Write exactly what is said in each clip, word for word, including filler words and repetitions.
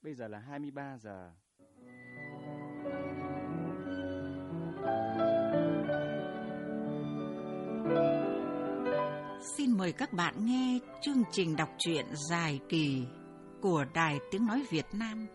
Bây giờ là hai mươi ba giờ. Xin mời các bạn nghe chương trình đọc truyện dài kỳ của Đài Tiếng Nói Việt Nam.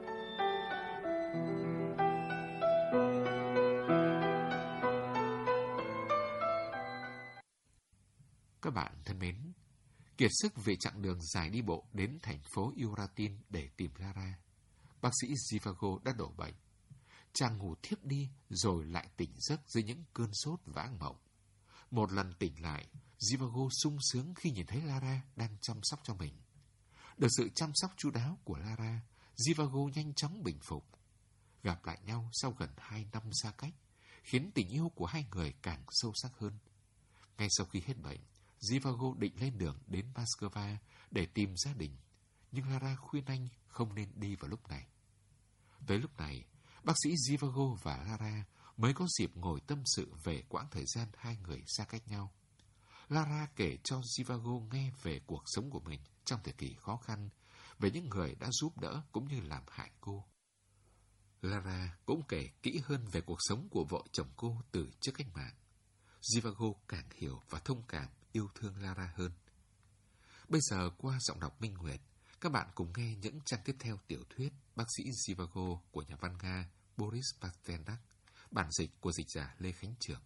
Các bạn thân mến, kiệt sức về chặng đường dài đi bộ đến thành phố Uratin để tìm Lara, bác sĩ Zhivago đã đổ bệnh. Chàng ngủ thiếp đi rồi lại tỉnh giấc dưới những cơn sốt và ác mộng. Một lần tỉnh lại, Zhivago sung sướng khi nhìn thấy Lara đang chăm sóc cho mình. Được sự chăm sóc chu đáo của Lara, Zhivago nhanh chóng bình phục. Gặp lại nhau sau gần hai năm xa cách, khiến tình yêu của hai người càng sâu sắc hơn. Ngay sau khi hết bệnh, Zhivago định lên đường đến Moscow để tìm gia đình, nhưng Lara khuyên anh không nên đi vào lúc này. Tới lúc này, bác sĩ Zhivago và Lara mới có dịp ngồi tâm sự về quãng thời gian hai người xa cách nhau. Lara kể cho Zhivago nghe về cuộc sống của mình trong thời kỳ khó khăn, về những người đã giúp đỡ cũng như làm hại cô. Lara cũng kể kỹ hơn về cuộc sống của vợ chồng cô từ trước cách mạng. Zhivago càng hiểu và thông cảm, yêu thương Lara hơn. Bây giờ qua giọng đọc Minh Nguyệt, các bạn cùng nghe những trang tiếp theo tiểu thuyết Bác sĩ Zhivago của nhà văn Nga Boris Pasternak, bản dịch của dịch giả Lê Khánh Trường.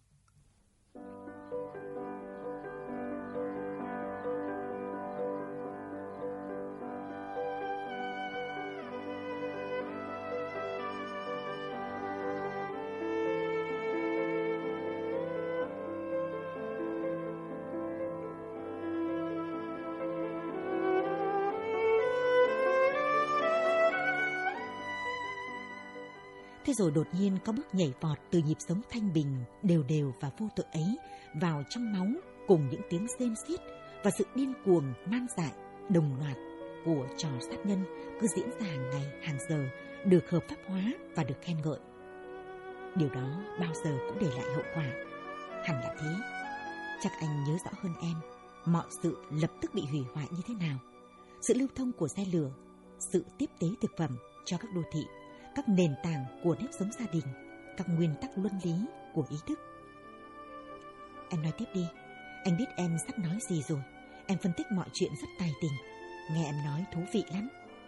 Thế rồi đột nhiên có bước nhảy vọt từ nhịp sống thanh bình, đều đều và vô tội ấy vào trong máu, cùng những tiếng rên xiết và sự điên cuồng, man dại, đồng loạt của trò sát nhân cứ diễn ra hàng ngày, hàng giờ, được hợp pháp hóa và được khen ngợi. Điều đó bao giờ cũng để lại hậu quả. Hẳn là thế. Chắc anh nhớ rõ hơn em, mọi sự lập tức bị hủy hoại như thế nào. Sự lưu thông của xe lửa, sự tiếp tế thực phẩm cho các đô thị, các nền tảng của nếp sống gia đình, các nguyên tắc luân lý của ý thức. Em nói tiếp đi, anh biết em sắp nói gì rồi. Em phân tích mọi chuyện rất tài tình, nghe em nói thú vị lắm.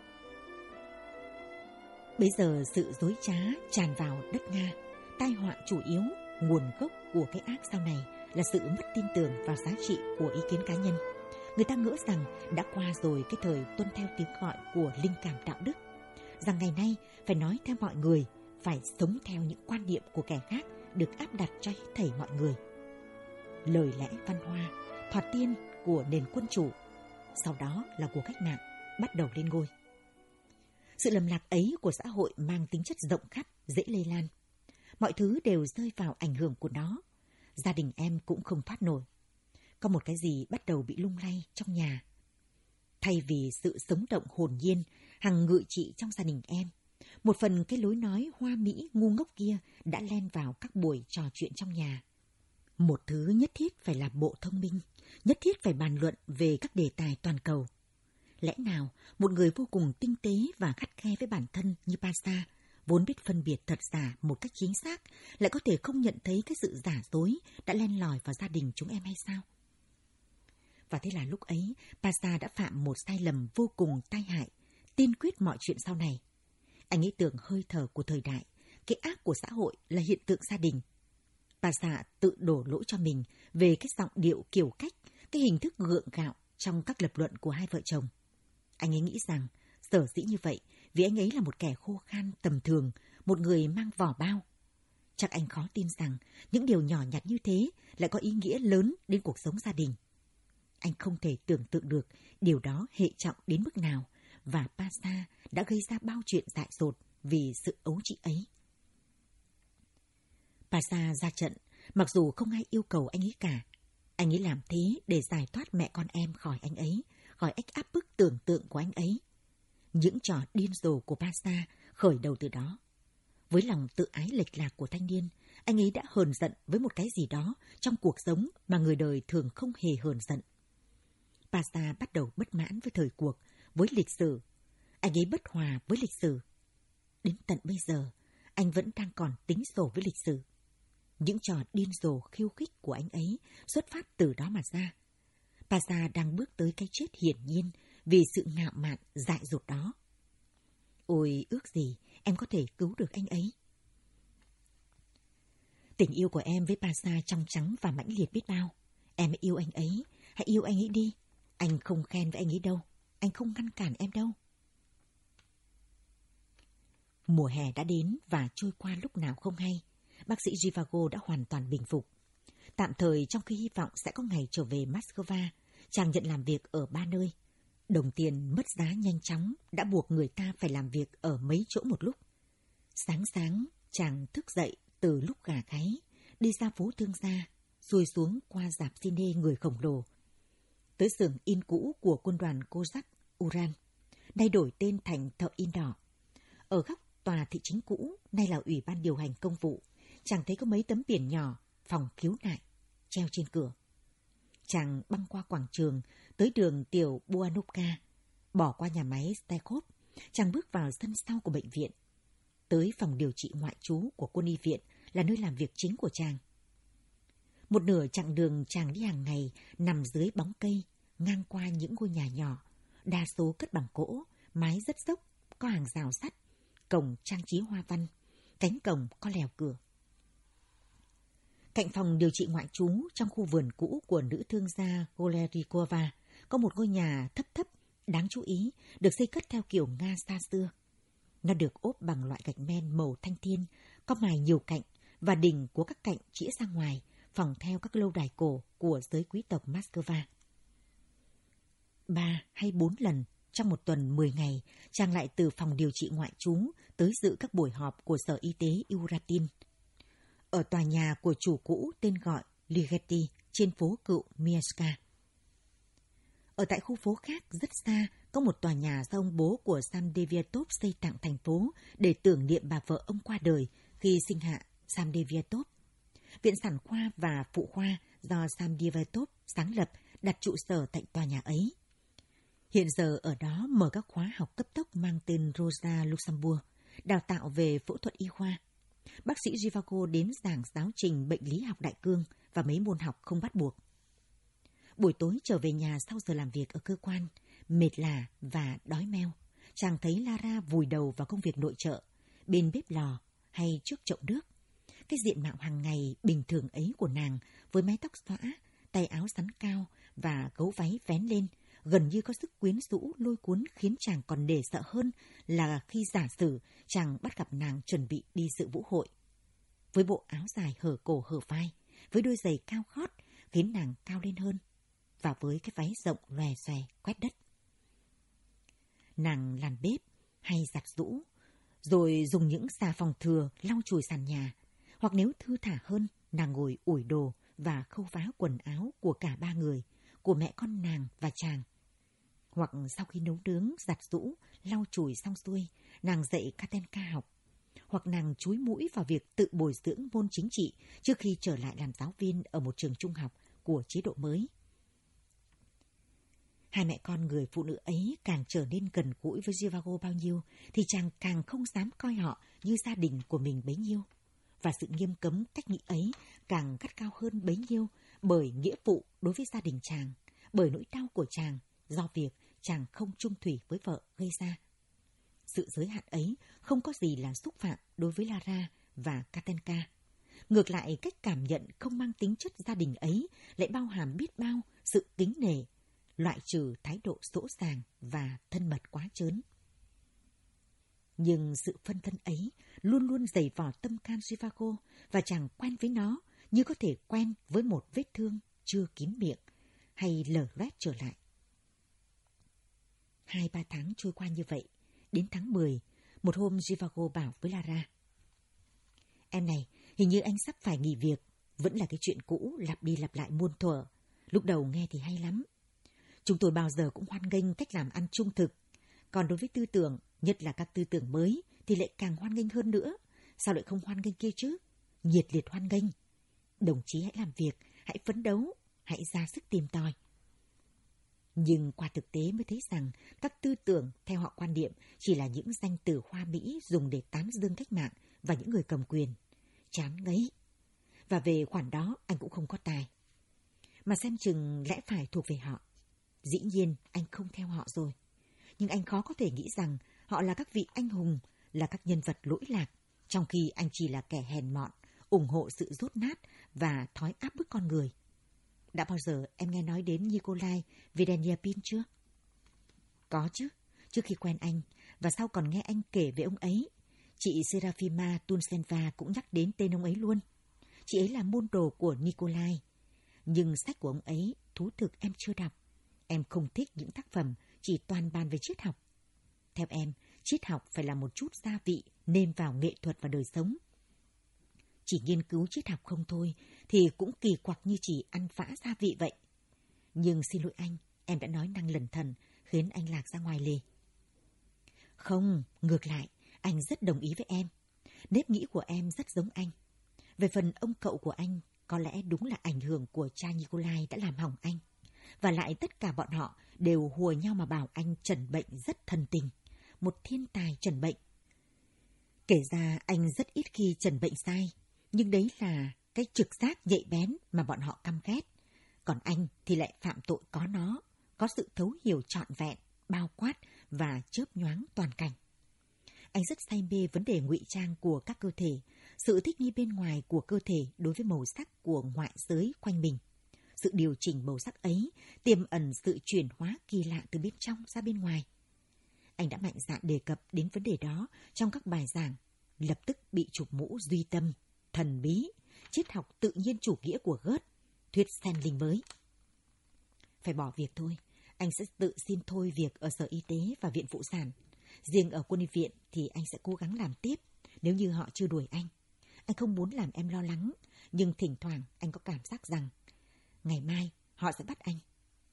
Bây giờ sự dối trá tràn vào đất Nga. Tai họa chủ yếu, nguồn gốc của cái ác sau này là sự mất tin tưởng vào giá trị của ý kiến cá nhân. Người ta ngỡ rằng đã qua rồi cái thời tuân theo tiếng gọi của linh cảm đạo đức, rằng ngày nay phải nói theo mọi người, phải sống theo những quan niệm của kẻ khác được áp đặt cho hết thảy mọi người. Lời lẽ văn hoa, thoạt tiên của nền quân chủ, sau đó là của cách mạng, bắt đầu lên ngôi. Sự lầm lạc ấy của xã hội mang tính chất rộng khắp, dễ lây lan. Mọi thứ đều rơi vào ảnh hưởng của nó. Gia đình em cũng không thoát nổi. Có một cái gì bắt đầu bị lung lay trong nhà. Thay vì sự sống động hồn nhiên, hằng ngự trị trong gia đình em, một phần cái lối nói hoa mỹ ngu ngốc kia đã len vào các buổi trò chuyện trong nhà. Một thứ nhất thiết phải là bộ thông minh, nhất thiết phải bàn luận về các đề tài toàn cầu. Lẽ nào một người vô cùng tinh tế và khắt khe với bản thân như Pasa, vốn biết phân biệt thật giả một cách chính xác, lại có thể không nhận thấy cái sự giả dối đã len lỏi vào gia đình chúng em hay sao? Và thế là lúc ấy, Pasa đã phạm một sai lầm vô cùng tai hại, tiên quyết mọi chuyện sau này. Anh ấy tưởng hơi thở của thời đại, cái ác của xã hội là hiện tượng gia đình. Pasa tự đổ lỗi cho mình về cái giọng điệu kiểu cách, cái hình thức gượng gạo trong các lập luận của hai vợ chồng. Anh ấy nghĩ rằng sở dĩ như vậy vì anh ấy là một kẻ khô khan tầm thường, một người mang vỏ bao. Chắc anh khó tin rằng những điều nhỏ nhặt như thế lại có ý nghĩa lớn đến cuộc sống gia đình. Anh không thể tưởng tượng được điều đó hệ trọng đến mức nào, và Pasa đã gây ra bao chuyện dại dột vì sự ấu trĩ ấy. Pasa ra trận, mặc dù không ai yêu cầu anh ấy cả. Anh ấy làm thế để giải thoát mẹ con em khỏi anh ấy, khỏi ách áp bức tưởng tượng của anh ấy. Những trò điên rồ của Pasa khởi đầu từ đó. Với lòng tự ái lệch lạc của thanh niên, anh ấy đã hờn giận với một cái gì đó trong cuộc sống mà người đời thường không hề hờn giận. Pasa bắt đầu bất mãn với thời cuộc, với lịch sử. Anh ấy bất hòa với lịch sử. Đến tận bây giờ, anh vẫn đang còn tính sổ với lịch sử. Những trò điên rồ khiêu khích của anh ấy xuất phát từ đó mà ra. Paza đang bước tới cái chết hiển nhiên vì sự ngạo mạn dại dột đó. Ôi, ước gì em có thể cứu được anh ấy. Tình yêu của em với Paza trong trắng và mãnh liệt biết bao. Em yêu anh ấy, hãy yêu anh ấy đi. Anh không khen với anh ấy đâu, anh không ngăn cản em đâu. Mùa hè đã đến và trôi qua lúc nào không hay. Bác sĩ Zhivago đã hoàn toàn bình phục. Tạm thời trong khi hy vọng sẽ có ngày trở về Moscow, chàng nhận làm việc ở ba nơi. Đồng tiền mất giá nhanh chóng đã buộc người ta phải làm việc ở mấy chỗ một lúc. Sáng sáng, chàng thức dậy từ lúc gà gáy, đi ra phố Thương Gia, xuôi xuống qua rạp cine người khổng lồ, tới xưởng in cũ của quân đoàn Kozak Uran, nay đổi tên thành thợ in đỏ. Ở góc tòa thị chính cũ, nay là Ủy ban điều hành công vụ, chàng thấy có mấy tấm biển nhỏ, phòng khiếu nại, treo trên cửa. Chàng băng qua quảng trường, tới đường tiểu Buanovka, bỏ qua nhà máy Stekov, chàng bước vào sân sau của bệnh viện, tới phòng điều trị ngoại trú của quân y viện là nơi làm việc chính của chàng. Một nửa chặng đường chàng đi hàng ngày nằm dưới bóng cây, ngang qua những ngôi nhà nhỏ, đa số cất bằng gỗ, mái rất dốc, có hàng rào sắt, cổng trang trí hoa văn, cánh cổng có lèo cửa. Cạnh phòng điều trị ngoại trú trong khu vườn cũ của nữ thương gia Golerikova có một ngôi nhà thấp thấp, đáng chú ý, được xây cất theo kiểu Nga xa xưa. Nó được ốp bằng loại gạch men màu thanh thiên, có mài nhiều cạnh và đỉnh của các cạnh chĩa ra ngoài, phỏng theo các lâu đài cổ của giới quý tộc Moscow. Ba hay bốn lần trong một tuần mười ngày, chàng lại từ phòng điều trị ngoại trú tới dự các buổi họp của Sở Y tế Uratin. Ở tòa nhà của chủ cũ tên gọi Ligeti trên phố cựu Mieszka. Ở tại khu phố khác rất xa có một tòa nhà do ông bố của Samdeviatov xây tặng thành phố để tưởng niệm bà vợ ông qua đời khi sinh hạ Samdeviatov. Viện sản khoa và phụ khoa do Samdeviatov sáng lập đặt trụ sở tại tòa nhà ấy. Hiện giờ ở đó mở các khóa học cấp tốc mang tên Rosa Luxemburg, đào tạo về phẫu thuật y khoa. Bác sĩ Zhivago đến giảng giáo trình bệnh lý học đại cương và mấy môn học không bắt buộc. Buổi tối trở về nhà sau giờ làm việc ở cơ quan, mệt lả và đói meo, chàng thấy Lara vùi đầu vào công việc nội trợ, bên bếp lò hay trước chậu nước. Cái diện mạo hàng ngày bình thường ấy của nàng với mái tóc xõa, tay áo xắn cao và gấu váy vén lên, gần như có sức quyến rũ lôi cuốn khiến chàng còn nể sợ hơn là khi giả sử chàng bắt gặp nàng chuẩn bị đi dự vũ hội. Với bộ áo dài hở cổ hở vai, với đôi giày cao gót khiến nàng cao lên hơn, và với cái váy rộng lòe xòe quét đất. Nàng làm bếp hay giặt giũ, rồi dùng những xà phòng thừa lau chùi sàn nhà, hoặc nếu thư thả hơn, nàng ngồi ủi đồ và khâu vá quần áo của cả ba người, của mẹ con nàng và chàng. Hoặc sau khi nấu nướng, giặt giũ, lau chùi xong xuôi, nàng dạy Katenka học. Hoặc nàng chúi mũi vào việc tự bồi dưỡng môn chính trị trước khi trở lại làm giáo viên ở một trường trung học của chế độ mới. Hai mẹ con người phụ nữ ấy càng trở nên gần gũi với Zhivago bao nhiêu, thì chàng càng không dám coi họ như gia đình của mình bấy nhiêu. Và sự nghiêm cấm cách nghĩ ấy càng gắt cao hơn bấy nhiêu bởi nghĩa vụ đối với gia đình chàng, bởi nỗi đau của chàng do việc chàng không chung thủy với vợ gây ra. Sự giới hạn ấy không có gì là xúc phạm đối với Lara và Katenka. Ngược lại, cách cảm nhận không mang tính chất gia đình ấy lại bao hàm biết bao sự kính nể, loại trừ thái độ dỗ dàng và thân mật quá trớn. Nhưng sự phân thân ấy luôn luôn dày vò tâm can Zhivago, và chàng quen với nó như có thể quen với một vết thương chưa kín miệng hay lở loét trở lại. Hai ba tháng trôi qua như vậy, đến tháng mười, một hôm Zhivago bảo với Lara: "Em này, hình như anh sắp phải nghỉ việc, vẫn là cái chuyện cũ lặp đi lặp lại muôn thuở. Lúc đầu nghe thì hay lắm. Chúng tôi bao giờ cũng hoan nghênh cách làm ăn trung thực. Còn đối với tư tưởng, nhất là các tư tưởng mới, thì lại càng hoan nghênh hơn nữa. Sao lại không hoan nghênh kia chứ? Nhiệt liệt hoan nghênh. Đồng chí hãy làm việc, hãy phấn đấu, hãy ra sức tìm tòi." Nhưng qua thực tế mới thấy rằng các tư tưởng theo họ quan niệm chỉ là những danh từ hoa mỹ dùng để tán dương cách mạng và những người cầm quyền. Chán ngấy. Và về khoản đó anh cũng không có tài. Mà xem chừng lẽ phải thuộc về họ. Dĩ nhiên anh không theo họ rồi. Nhưng anh khó có thể nghĩ rằng họ là các vị anh hùng, là các nhân vật lỗi lạc, trong khi anh chỉ là kẻ hèn mọn, ủng hộ sự dốt nát và thói áp bức con người. Đã bao giờ em nghe nói đến Nikolai Vedeniapin chưa? Có chứ, trước khi quen anh, và sau còn nghe anh kể về ông ấy. Chị Serafima Tunsenva cũng nhắc đến tên ông ấy luôn. Chị ấy là môn đồ của Nikolai. Nhưng sách của ông ấy, thú thực em chưa đọc. Em không thích những tác phẩm chỉ toàn bàn về triết học. Theo em, triết học phải là một chút gia vị nêm vào nghệ thuật và đời sống. Chỉ nghiên cứu triết học không thôi thì cũng kỳ quặc như chỉ ăn vã gia vị vậy. Nhưng xin lỗi anh, em đã nói năng lẩn thẩn khiến anh lạc ra ngoài lề. Không, ngược lại, anh rất đồng ý với em. Nếp nghĩ của em rất giống anh. Về phần ông cậu của anh, có lẽ đúng là ảnh hưởng của cha Nikolai đã làm hỏng anh. Và lại tất cả bọn họ đều hùa nhau mà bảo anh trần bệnh rất thần tình. Một thiên tài trần bệnh. Kể ra anh rất ít khi trần bệnh sai. Nhưng đấy là cái trực giác nhạy bén mà bọn họ căm ghét. Còn anh thì lại phạm tội có nó, có sự thấu hiểu trọn vẹn, bao quát và chớp nhoáng toàn cảnh. Anh rất say mê vấn đề ngụy trang của các cơ thể, sự thích nghi bên ngoài của cơ thể đối với màu sắc của ngoại giới quanh mình. Sự điều chỉnh màu sắc ấy tiềm ẩn sự chuyển hóa kỳ lạ từ bên trong ra bên ngoài. Anh đã mạnh dạn đề cập đến vấn đề đó trong các bài giảng, lập tức bị chụp mũ duy tâm, thần bí, triết học tự nhiên chủ nghĩa của Goethe, thuyết sen linh mới. Phải bỏ việc thôi, anh sẽ tự xin thôi việc ở Sở Y tế và Viện Phụ sản. Riêng ở quân y viện thì anh sẽ cố gắng làm tiếp nếu như họ chưa đuổi anh. Anh không muốn làm em lo lắng, nhưng thỉnh thoảng anh có cảm giác rằng ngày mai họ sẽ bắt anh.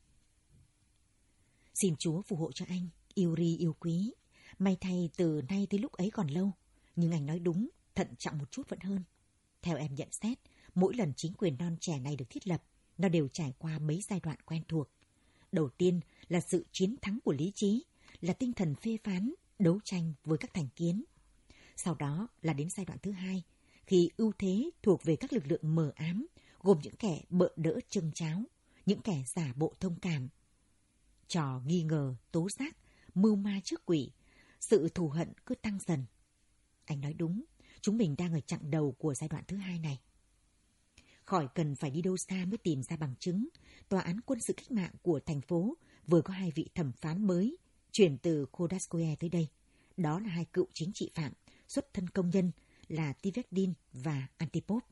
Xin Chúa phù hộ cho anh, Yuri yêu quý. May thay từ nay tới lúc ấy còn lâu, nhưng anh nói đúng, thận trọng một chút vẫn hơn. Theo em nhận xét, mỗi lần chính quyền non trẻ này được thiết lập, nó đều trải qua mấy giai đoạn quen thuộc. Đầu tiên là sự chiến thắng của lý trí, là tinh thần phê phán, đấu tranh với các thành kiến. Sau đó là đến giai đoạn thứ hai, khi ưu thế thuộc về các lực lượng mờ ám, gồm những kẻ bợ đỡ châng cháo, những kẻ giả bộ thông cảm. Trò nghi ngờ, tố giác, mưu ma trước quỷ, sự thù hận cứ tăng dần. Anh nói đúng, chúng mình đang ở chặng đầu của giai đoạn thứ hai này. Khỏi cần phải đi đâu xa mới tìm ra bằng chứng, Tòa án quân sự cách mạng của thành phố vừa có hai vị thẩm phán mới chuyển từ Khodayskoye tới đây. Đó là hai cựu chính trị phạm, xuất thân công nhân là Tivedin và Antipov.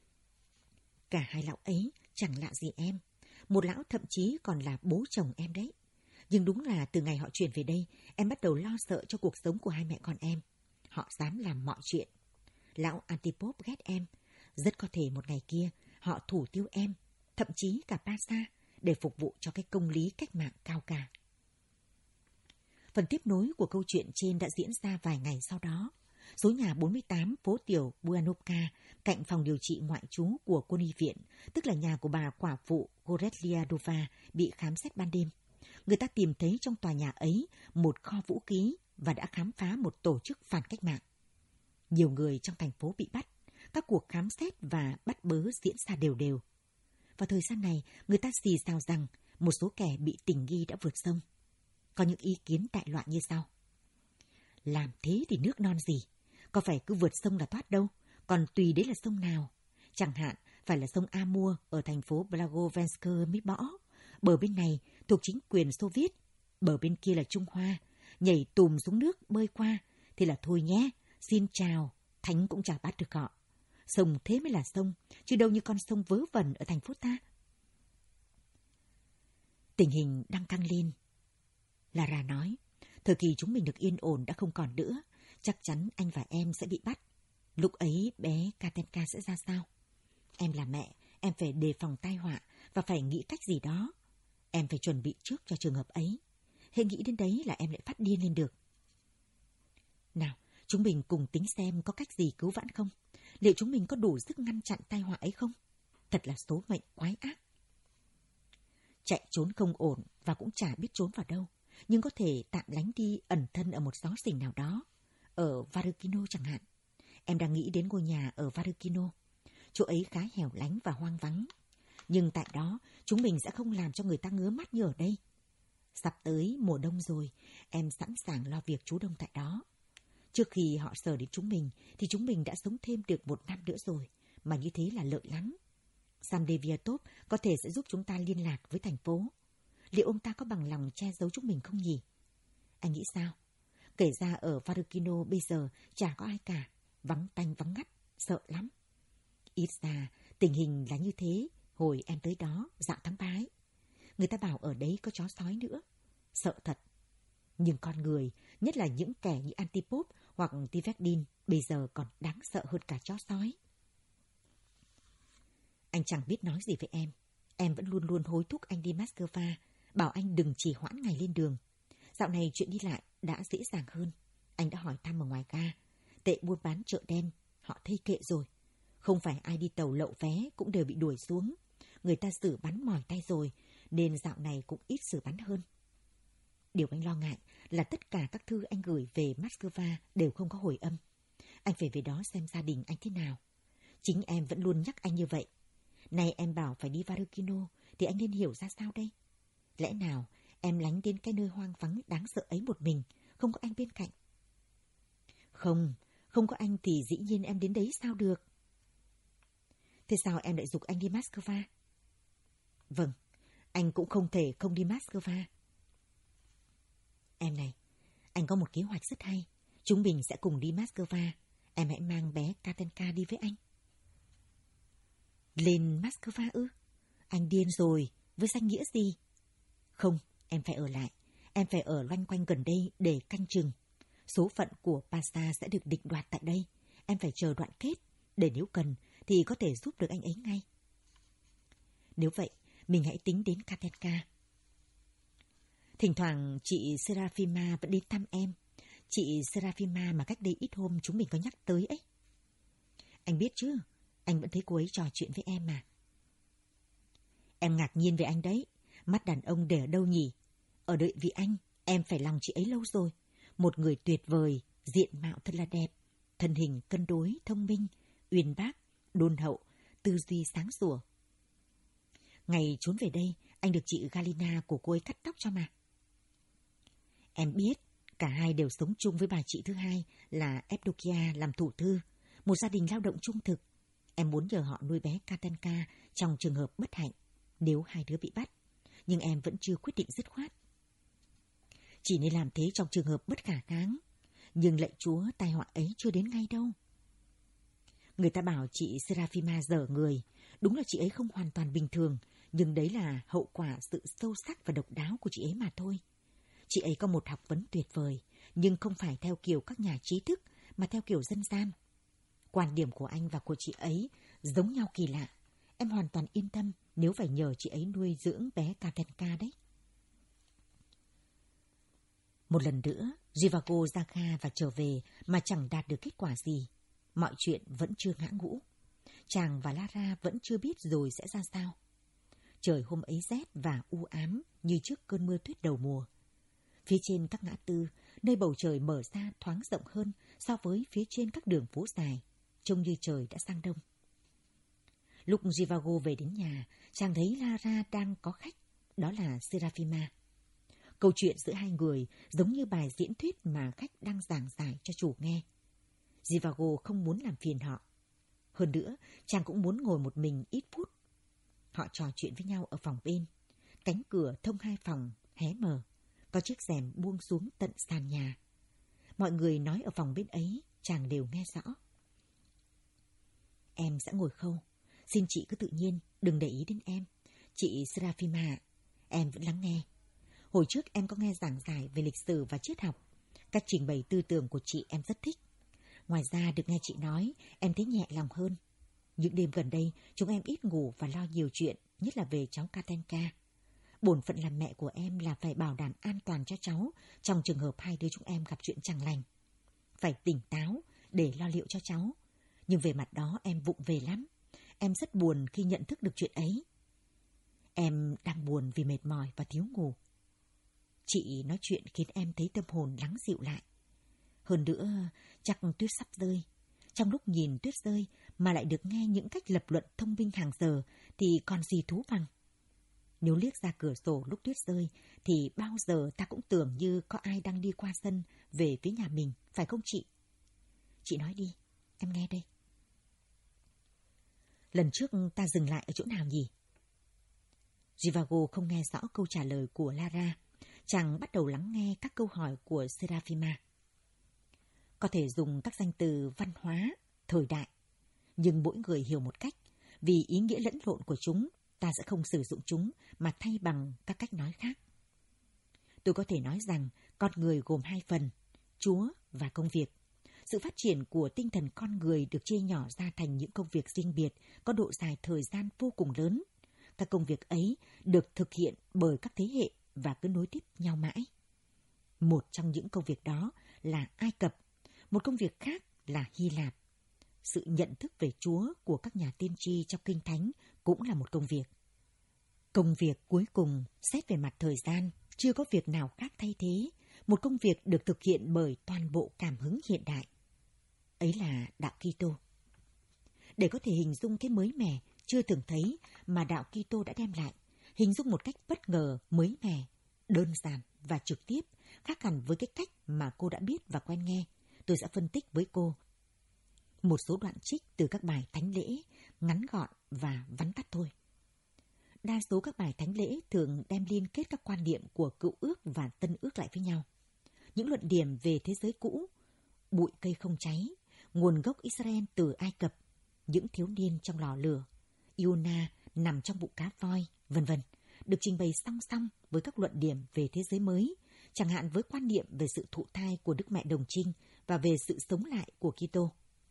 Cả hai lão ấy chẳng lạ gì em. Một lão thậm chí còn là bố chồng em đấy. Nhưng đúng là từ ngày họ chuyển về đây, em bắt đầu lo sợ cho cuộc sống của hai mẹ con em. Họ dám làm mọi chuyện. Lão Antipov ghét em. Rất có thể một ngày kia họ thủ tiêu em, thậm chí cả Pasa, để phục vụ cho cái công lý cách mạng cao cả. Phần tiếp nối của câu chuyện trên đã diễn ra vài ngày sau đó. Số nhà bốn mươi tám phố tiểu Buanovka, cạnh phòng điều trị ngoại trú của quân y viện, tức là nhà của bà quả phụ Goretliadova, bị khám xét ban đêm. Người ta tìm thấy trong tòa nhà ấy một kho vũ khí và đã khám phá một tổ chức phản cách mạng. Nhiều người trong thành phố bị bắt, các cuộc khám xét và bắt bớ diễn ra đều đều. Vào thời gian này, người ta xì xào rằng một số kẻ bị tình nghi đã vượt sông. Có những ý kiến đại loại như sau. Làm thế thì nước non gì? Có phải cứ vượt sông là thoát đâu, còn tùy đấy là sông nào. Chẳng hạn phải là sông Amur ở thành phố Blagovensk mới bỏ. Bờ bên này thuộc chính quyền Xô Viết, bờ bên kia là Trung Hoa. Nhảy tùm xuống nước bơi qua thì là thôi nhé, xin chào, thánh cũng chả bắt được họ. Sông thế mới là sông, chứ đâu như con sông vớ vẩn ở thành phố ta. Tình hình đang căng lên. Lara nói, thời kỳ chúng mình được yên ổn đã không còn nữa, chắc chắn anh và em sẽ bị bắt. Lúc ấy bé Katenka sẽ ra sao? Em là mẹ, em phải đề phòng tai họa và phải nghĩ cách gì đó. Em phải chuẩn bị trước cho trường hợp ấy. Hễ nghĩ đến đấy là em lại phát điên lên được. Nào, chúng mình cùng tính xem có cách gì cứu vãn không? Liệu chúng mình có đủ sức ngăn chặn tai họa ấy không? Thật là số mệnh quái ác. Chạy trốn không ổn, và cũng chả biết trốn vào đâu, nhưng có thể tạm lánh đi ẩn thân ở một xó xỉnh nào đó, ở Varukino chẳng hạn. Em đang nghĩ đến ngôi nhà ở Varukino. Chỗ ấy khá hẻo lánh và hoang vắng. Nhưng tại đó, chúng mình sẽ không làm cho người ta ngứa mắt như ở đây. Sắp tới mùa đông rồi, em sẵn sàng lo việc trú đông tại đó. Trước khi họ sờ đến chúng mình, thì chúng mình đã sống thêm được một năm nữa rồi, mà như thế là lợi lắm. Samdeviatov có thể sẽ giúp chúng ta liên lạc với thành phố. Liệu ông ta có bằng lòng che giấu chúng mình không nhỉ? Anh nghĩ sao? Kể ra ở Varukino bây giờ chả có ai cả, vắng tanh vắng ngắt, sợ lắm. Ít ra tình hình là như thế hồi em tới đó dạo tháng ba ấy. Người ta bảo ở đấy có chó sói nữa. Sợ thật. Nhưng con người, nhất là những kẻ như Antipop hoặc Tivekdin, bây giờ còn đáng sợ hơn cả chó sói. Anh chẳng biết nói gì với em. Em vẫn luôn luôn hối thúc anh đi Moscow, bảo anh đừng trì hoãn ngày lên đường. Dạo này chuyện đi lại đã dễ dàng hơn. Anh đã hỏi thăm ở ngoài ga. Tệ buôn bán chợ đen, họ thây kệ rồi. Không phải ai đi tàu lậu vé cũng đều bị đuổi xuống. Người ta xử bắn mỏi tay rồi, nên dạo này cũng ít xử bắn hơn. Điều anh lo ngại là tất cả các thư anh gửi về Moscow đều không có hồi âm. Anh phải về đó xem gia đình anh thế nào. Chính em vẫn luôn nhắc anh như vậy. Này em bảo phải đi Varukino thì anh nên hiểu ra sao đây? Lẽ nào em lánh đến cái nơi hoang vắng đáng sợ ấy một mình, không có anh bên cạnh? Không, không có anh thì dĩ nhiên em đến đấy sao được? Thế sao em lại giục anh đi Moscow? Vâng, anh cũng không thể không đi Moscow. Em này, anh có một kế hoạch rất hay. Chúng mình sẽ cùng đi Moscow. Em hãy mang bé Katenka đi với anh. Lên Moscow ư? Anh điên rồi, với danh nghĩa gì? Không, em phải ở lại. Em phải ở loanh quanh gần đây để canh chừng. Số phận của Pasha sẽ được định đoạt tại đây. Em phải chờ đoạn kết, để nếu cần thì có thể giúp được anh ấy ngay. Nếu vậy, mình hãy tính đến Katenka. Thỉnh thoảng chị Serafima vẫn đến thăm em. Chị Serafima mà cách đây ít hôm chúng mình có nhắc tới ấy. Anh biết chứ, anh vẫn thấy cô ấy trò chuyện với em mà. Em ngạc nhiên về anh đấy. Mắt đàn ông để ở đâu nhỉ? Ở đợi vì anh, em phải lòng chị ấy lâu rồi. Một người tuyệt vời, diện mạo thật là đẹp. Thân hình cân đối, thông minh, uyên bác, đôn hậu, tư duy sáng sủa. Ngày trốn về đây, anh được chị Galina của cô ấy cắt tóc cho mà. Em biết, cả hai đều sống chung với bà chị thứ hai là Evdokia làm thủ thư, một gia đình lao động trung thực. Em muốn nhờ họ nuôi bé Katenka trong trường hợp bất hạnh, nếu hai đứa bị bắt. Nhưng em vẫn chưa quyết định dứt khoát. Chỉ nên làm thế trong trường hợp bất khả kháng. Nhưng lạy Chúa, tai họa ấy chưa đến ngay đâu. Người ta bảo chị Serafima dở người. Đúng là chị ấy không hoàn toàn bình thường, nhưng đấy là hậu quả sự sâu sắc và độc đáo của chị ấy mà thôi. Chị ấy có một học vấn tuyệt vời, nhưng không phải theo kiểu các nhà trí thức, mà theo kiểu dân gian. Quan điểm của anh và của chị ấy giống nhau kỳ lạ. Em hoàn toàn yên tâm nếu phải nhờ chị ấy nuôi dưỡng bé Katenka đấy. Một lần nữa, Zhivago ra ga và trở về mà chẳng đạt được kết quả gì. Mọi chuyện vẫn chưa ngã ngũ. Chàng và Lara vẫn chưa biết rồi sẽ ra sao. Trời hôm ấy rét và u ám như trước cơn mưa tuyết đầu mùa. Phía trên các ngã tư, nơi bầu trời mở ra thoáng rộng hơn so với phía trên các đường phố dài, trông như trời đã sang đông. Lúc Zhivago về đến nhà, chàng thấy Lara đang có khách, đó là Serafima. Câu chuyện giữa hai người giống như bài diễn thuyết mà khách đang giảng giải cho chủ nghe. Zhivago không muốn làm phiền họ. Hơn nữa, chàng cũng muốn ngồi một mình ít phút. Họ trò chuyện với nhau ở phòng bên. Cánh cửa thông hai phòng hé mở, có chiếc rèm buông xuống tận sàn nhà. Mọi người nói ở phòng bên ấy, chàng đều nghe rõ. Em sẽ ngồi khâu. Xin chị cứ tự nhiên, đừng để ý đến em. Chị Serafima, em vẫn lắng nghe. Hồi trước em có nghe giảng giải về lịch sử và triết học. Cách trình bày tư tưởng của chị em rất thích. Ngoài ra được nghe chị nói, em thấy nhẹ lòng hơn. Những đêm gần đây, chúng em ít ngủ và lo nhiều chuyện, nhất là về cháu Katenka. Bổn phận làm mẹ của em là phải bảo đảm an toàn cho cháu trong trường hợp hai đứa chúng em gặp chuyện chẳng lành. Phải tỉnh táo để lo liệu cho cháu. Nhưng về mặt đó em vụng về lắm. Em rất buồn khi nhận thức được chuyện ấy. Em đang buồn vì mệt mỏi và thiếu ngủ. Chị nói chuyện khiến em thấy tâm hồn lắng dịu lại. Hơn nữa, chắc tuyết sắp rơi. Trong lúc nhìn tuyết rơi mà lại được nghe những cách lập luận thông minh hàng giờ thì còn gì thú bằng. Nếu liếc ra cửa sổ lúc tuyết rơi thì bao giờ ta cũng tưởng như có ai đang đi qua sân về phía nhà mình, phải không chị? Chị nói đi, em nghe đây. Lần trước ta dừng lại ở chỗ nào nhỉ? Zhivago không nghe rõ câu trả lời của Lara. Chàng bắt đầu lắng nghe các câu hỏi của Seraphima. Có thể dùng các danh từ văn hóa, thời đại, nhưng mỗi người hiểu một cách. Vì ý nghĩa lẫn lộn của chúng, ta sẽ không sử dụng chúng mà thay bằng các cách nói khác. Tôi có thể nói rằng con người gồm hai phần, Chúa và công việc. Sự phát triển của tinh thần con người được chia nhỏ ra thành những công việc riêng biệt, có độ dài thời gian vô cùng lớn. Các công việc ấy được thực hiện bởi các thế hệ và cứ nối tiếp nhau mãi. Một trong những công việc đó là Ai Cập, một công việc khác là Hy Lạp. Sự nhận thức về Chúa của các nhà tiên tri trong Kinh Thánh cũng là một công việc. Công việc cuối cùng, xét về mặt thời gian, chưa có việc nào khác thay thế, một công việc được thực hiện bởi toàn bộ cảm hứng hiện đại. Ấy là đạo Kitô. Để có thể hình dung cái mới mẻ, chưa từng thấy mà đạo Kitô đã đem lại, hình dung một cách bất ngờ, mới mẻ, đơn giản và trực tiếp, khác hẳn với cái cách mà cô đã biết và quen nghe, tôi sẽ phân tích với cô một số đoạn trích từ các bài thánh lễ, ngắn gọn và vắn tắt thôi. Đa số các bài thánh lễ thường đem liên kết các quan niệm của Cựu Ước và Tân Ước lại với nhau. Những luận điểm về thế giới cũ, bụi cây không cháy, nguồn gốc Israel từ Ai Cập, những thiếu niên trong lò lửa, Iona nằm trong bụng cá voi, vân vân, được trình bày song song với các luận điểm về thế giới mới, chẳng hạn với quan niệm về sự thụ thai của Đức Mẹ Đồng Trinh và về sự sống lại của Kitô.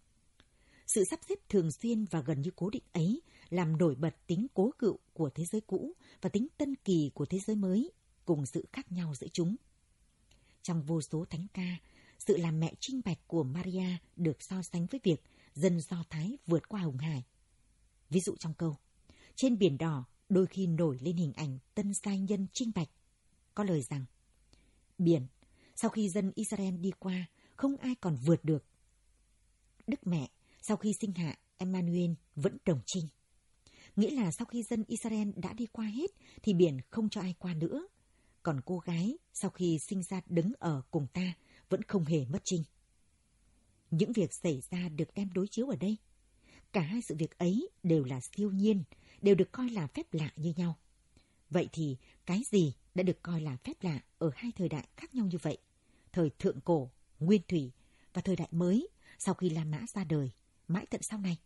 Sự sắp xếp thường xuyên và gần như cố định ấy làm nổi bật tính cố cựu của thế giới cũ và tính tân kỳ của thế giới mới, cùng sự khác nhau giữa chúng. Trong vô số thánh ca, sự làm mẹ trinh bạch của Maria được so sánh với việc dân Do Thái vượt qua Hồng Hải. Ví dụ trong câu, trên biển đỏ đôi khi nổi lên hình ảnh tân giai nhân trinh bạch. Có lời rằng, biển, sau khi dân Israel đi qua, không ai còn vượt được. Đức Mẹ, sau khi sinh hạ Emmanuel vẫn đồng trinh. Nghĩa là sau khi dân Israel đã đi qua hết, thì biển không cho ai qua nữa. Còn cô gái, sau khi sinh ra đứng ở cùng ta, vẫn không hề mất trinh. Những việc xảy ra được đem đối chiếu ở đây. Cả hai sự việc ấy đều là siêu nhiên, đều được coi là phép lạ như nhau. Vậy thì cái gì đã được coi là phép lạ ở hai thời đại khác nhau như vậy? Thời thượng cổ, nguyên thủy và thời đại mới sau khi La Mã ra đời, mãi tận sau này.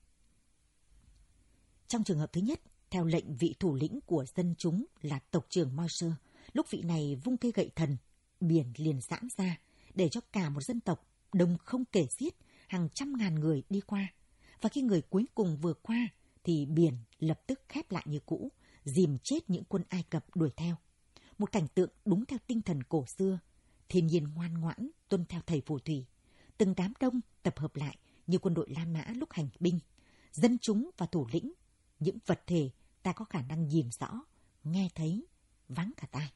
Trong trường hợp thứ nhất, theo lệnh vị thủ lĩnh của dân chúng là tộc trưởng Môi-sơ, lúc vị này vung cây gậy thần, biển liền giãn ra để cho cả một dân tộc đông không kể xiết, hàng trăm ngàn người đi qua. Và khi người cuối cùng vừa qua thì biển lập tức khép lại như cũ, dìm chết những quân Ai Cập đuổi theo. Một cảnh tượng đúng theo tinh thần cổ xưa, thiên nhiên ngoan ngoãn tuân theo thầy phù thủy. Từng đám đông tập hợp lại như quân đội La Mã lúc hành binh, dân chúng và thủ lĩnh, những vật thể ta có khả năng nhìn rõ, nghe thấy, vắng cả tai.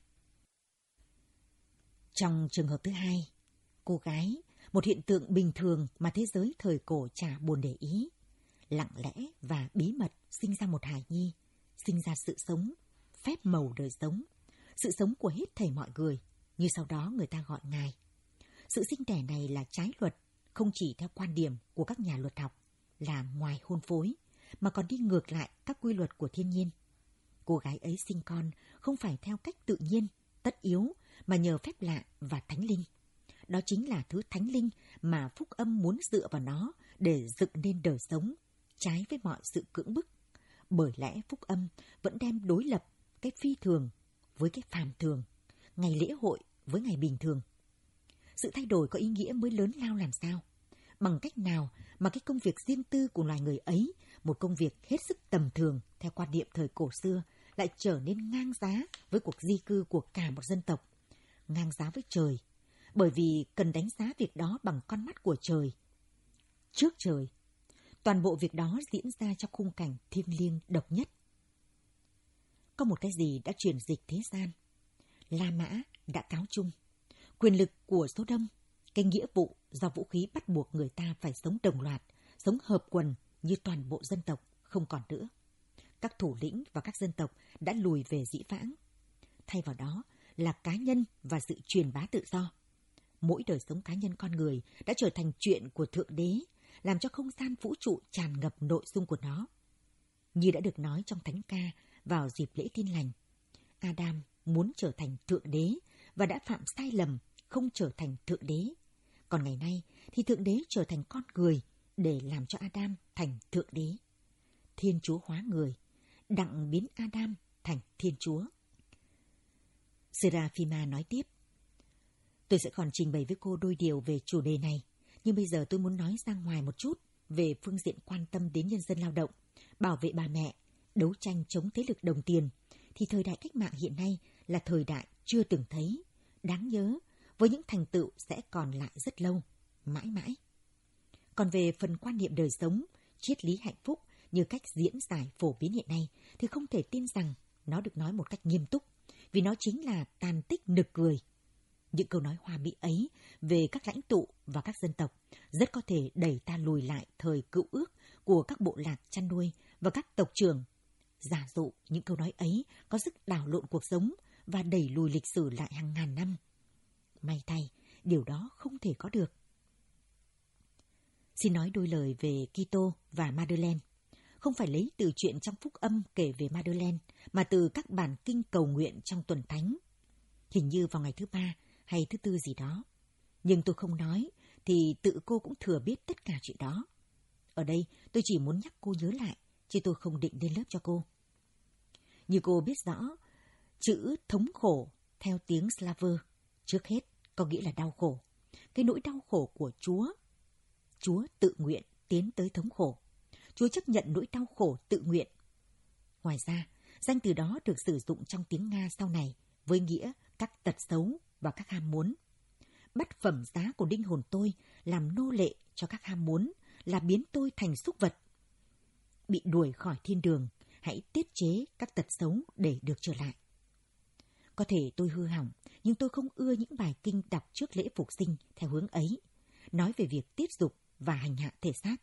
Trong trường hợp thứ hai, cô gái, một hiện tượng bình thường mà thế giới thời cổ chả buồn để ý, lặng lẽ và bí mật sinh ra một hài nhi, sinh ra sự sống, phép màu đời sống, sự sống của hết thảy mọi người, như sau đó người ta gọi ngài. Sự sinh đẻ này là trái luật, không chỉ theo quan điểm của các nhà luật học là ngoài hôn phối, mà còn đi ngược lại các quy luật của thiên nhiên. Cô gái ấy sinh con không phải theo cách tự nhiên, tất yếu, mà nhờ phép lạ và thánh linh. Đó chính là thứ thánh linh mà phúc âm muốn dựa vào nó để dựng nên đời sống, trái với mọi sự cưỡng bức. Bởi lẽ phúc âm vẫn đem đối lập cái phi thường với cái phàm thường, ngày lễ hội với ngày bình thường. Sự thay đổi có ý nghĩa mới lớn lao làm sao? Bằng cách nào mà cái công việc riêng tư của loài người ấy, một công việc hết sức tầm thường theo quan niệm thời cổ xưa, lại trở nên ngang giá với cuộc di cư của cả một dân tộc, ngang giá với trời, bởi vì cần đánh giá việc đó bằng con mắt của trời. Trước trời, toàn bộ việc đó diễn ra trong khung cảnh thiêng liêng độc nhất. Có một cái gì đã chuyển dịch thế gian. La Mã đã cáo chung. Quyền lực của số đông, cái nghĩa vụ do vũ khí bắt buộc người ta phải sống đồng loạt, sống hợp quần như toàn bộ dân tộc không còn nữa. Các thủ lĩnh và các dân tộc đã lùi về dĩ vãng. Thay vào đó là cá nhân và sự truyền bá tự do. Mỗi đời sống cá nhân con người đã trở thành chuyện của Thượng Đế, làm cho không gian vũ trụ tràn ngập nội dung của nó. Như đã được nói trong Thánh ca vào dịp lễ Tin lành, Adam muốn trở thành Thượng Đế và đã phạm sai lầm không trở thành Thượng Đế. Còn ngày nay thì Thượng Đế trở thành con người để làm cho Adam thành Thượng Đế. Thiên Chúa hóa người, đặng biến Adam thành Thiên Chúa. Seraphima nói tiếp, tôi sẽ còn trình bày với cô đôi điều về chủ đề này, nhưng bây giờ tôi muốn nói ra ngoài một chút về phương diện quan tâm đến nhân dân lao động, bảo vệ bà mẹ, đấu tranh chống thế lực đồng tiền, thì thời đại cách mạng hiện nay là thời đại chưa từng thấy, đáng nhớ, với những thành tựu sẽ còn lại rất lâu, mãi mãi. Còn về phần quan niệm đời sống, triết lý hạnh phúc như cách diễn giải phổ biến hiện nay, thì không thể tin rằng nó được nói một cách nghiêm túc, vì nó chính là tàn tích nực cười. Những câu nói hoa mỹ ấy về các lãnh tụ và các dân tộc rất có thể đẩy ta lùi lại thời cựu ước của các bộ lạc chăn nuôi và các tộc trưởng. Giả dụ những câu nói ấy có sức đảo lộn cuộc sống và đẩy lùi lịch sử lại hàng ngàn năm. May thay, điều đó không thể có được. Xin nói đôi lời về Kitô và Madeleine. Không phải lấy từ chuyện trong Phúc Âm kể về Madeleine, mà từ các bản kinh cầu nguyện trong tuần thánh. Hình như vào ngày thứ ba hay thứ tư gì đó. Nhưng tôi không nói, thì tự cô cũng thừa biết tất cả chuyện đó. Ở đây tôi chỉ muốn nhắc cô nhớ lại, chứ tôi không định lên lớp cho cô. Như cô biết rõ, chữ thống khổ theo tiếng Slaver trước hết có nghĩa là đau khổ. Cái nỗi đau khổ của Chúa. Chúa tự nguyện tiến tới thống khổ. Chúa chấp nhận nỗi đau khổ tự nguyện. Ngoài ra, danh từ đó được sử dụng trong tiếng Nga sau này với nghĩa các tật xấu và các ham muốn. Bắt phẩm giá của linh hồn tôi làm nô lệ cho các ham muốn, là biến tôi thành súc vật. Bị đuổi khỏi thiên đường, hãy tiết chế các tật xấu để được trở lại. Có thể tôi hư hỏng, nhưng tôi không ưa những bài kinh đọc trước lễ phục sinh theo hướng ấy, nói về việc tiết dục và hành hạ thể xác.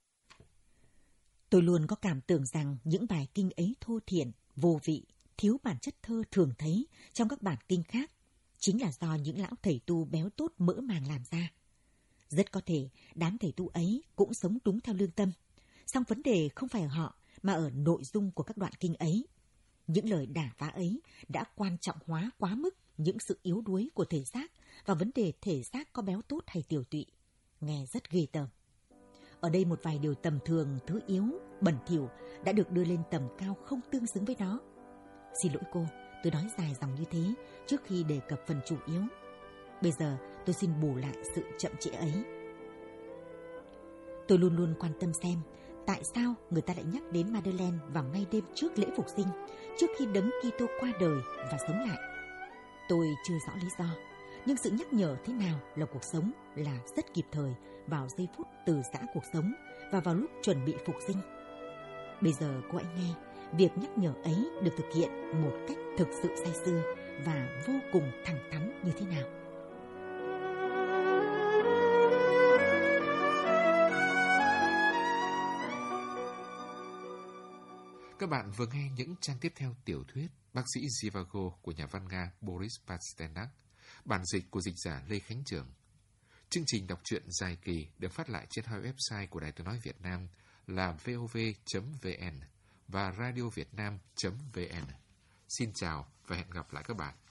Tôi luôn có cảm tưởng rằng những bài kinh ấy thô thiển, vô vị, thiếu bản chất thơ thường thấy trong các bản kinh khác, chính là do những lão thầy tu béo tốt mỡ màng làm ra. Rất có thể đám thầy tu ấy cũng sống đúng theo lương tâm, song vấn đề không phải ở họ mà ở nội dung của các đoạn kinh ấy. Những lời đả phá ấy đã quan trọng hóa quá mức những sự yếu đuối của thể xác và vấn đề thể xác có béo tốt hay tiểu tụy. Nghe rất ghê tởm. Ở đây một vài điều tầm thường, thứ yếu, bẩn thỉu đã được đưa lên tầm cao không tương xứng với nó. Xin lỗi cô, tôi nói dài dòng như thế trước khi đề cập phần chủ yếu. Bây giờ tôi xin bù lại sự chậm trễ ấy. Tôi luôn luôn quan tâm xem tại sao người ta lại nhắc đến Madeleine vào ngay đêm trước lễ phục sinh, trước khi Đấng Kitô qua đời và sống lại. Tôi chưa rõ lý do, nhưng sự nhắc nhở thế nào là cuộc sống là rất kịp thời vào giây phút từ giã cuộc sống và vào lúc chuẩn bị phục sinh. Bây giờ cô hãy nghe, việc nhắc nhở ấy được thực hiện một cách thực sự say sưa và vô cùng thẳng thắn như thế nào. Các bạn vừa nghe những trang tiếp theo tiểu thuyết Bác sĩ Zhivago của nhà văn Nga Boris Pasternak, bản dịch của dịch giả Lê Khánh Trường. Chương trình đọc truyện dài kỳ được phát lại trên hai website của Đài Tiếng nói Việt Nam là vov chấm vn và radiovietnam chấm vn. Xin chào và hẹn gặp lại các bạn.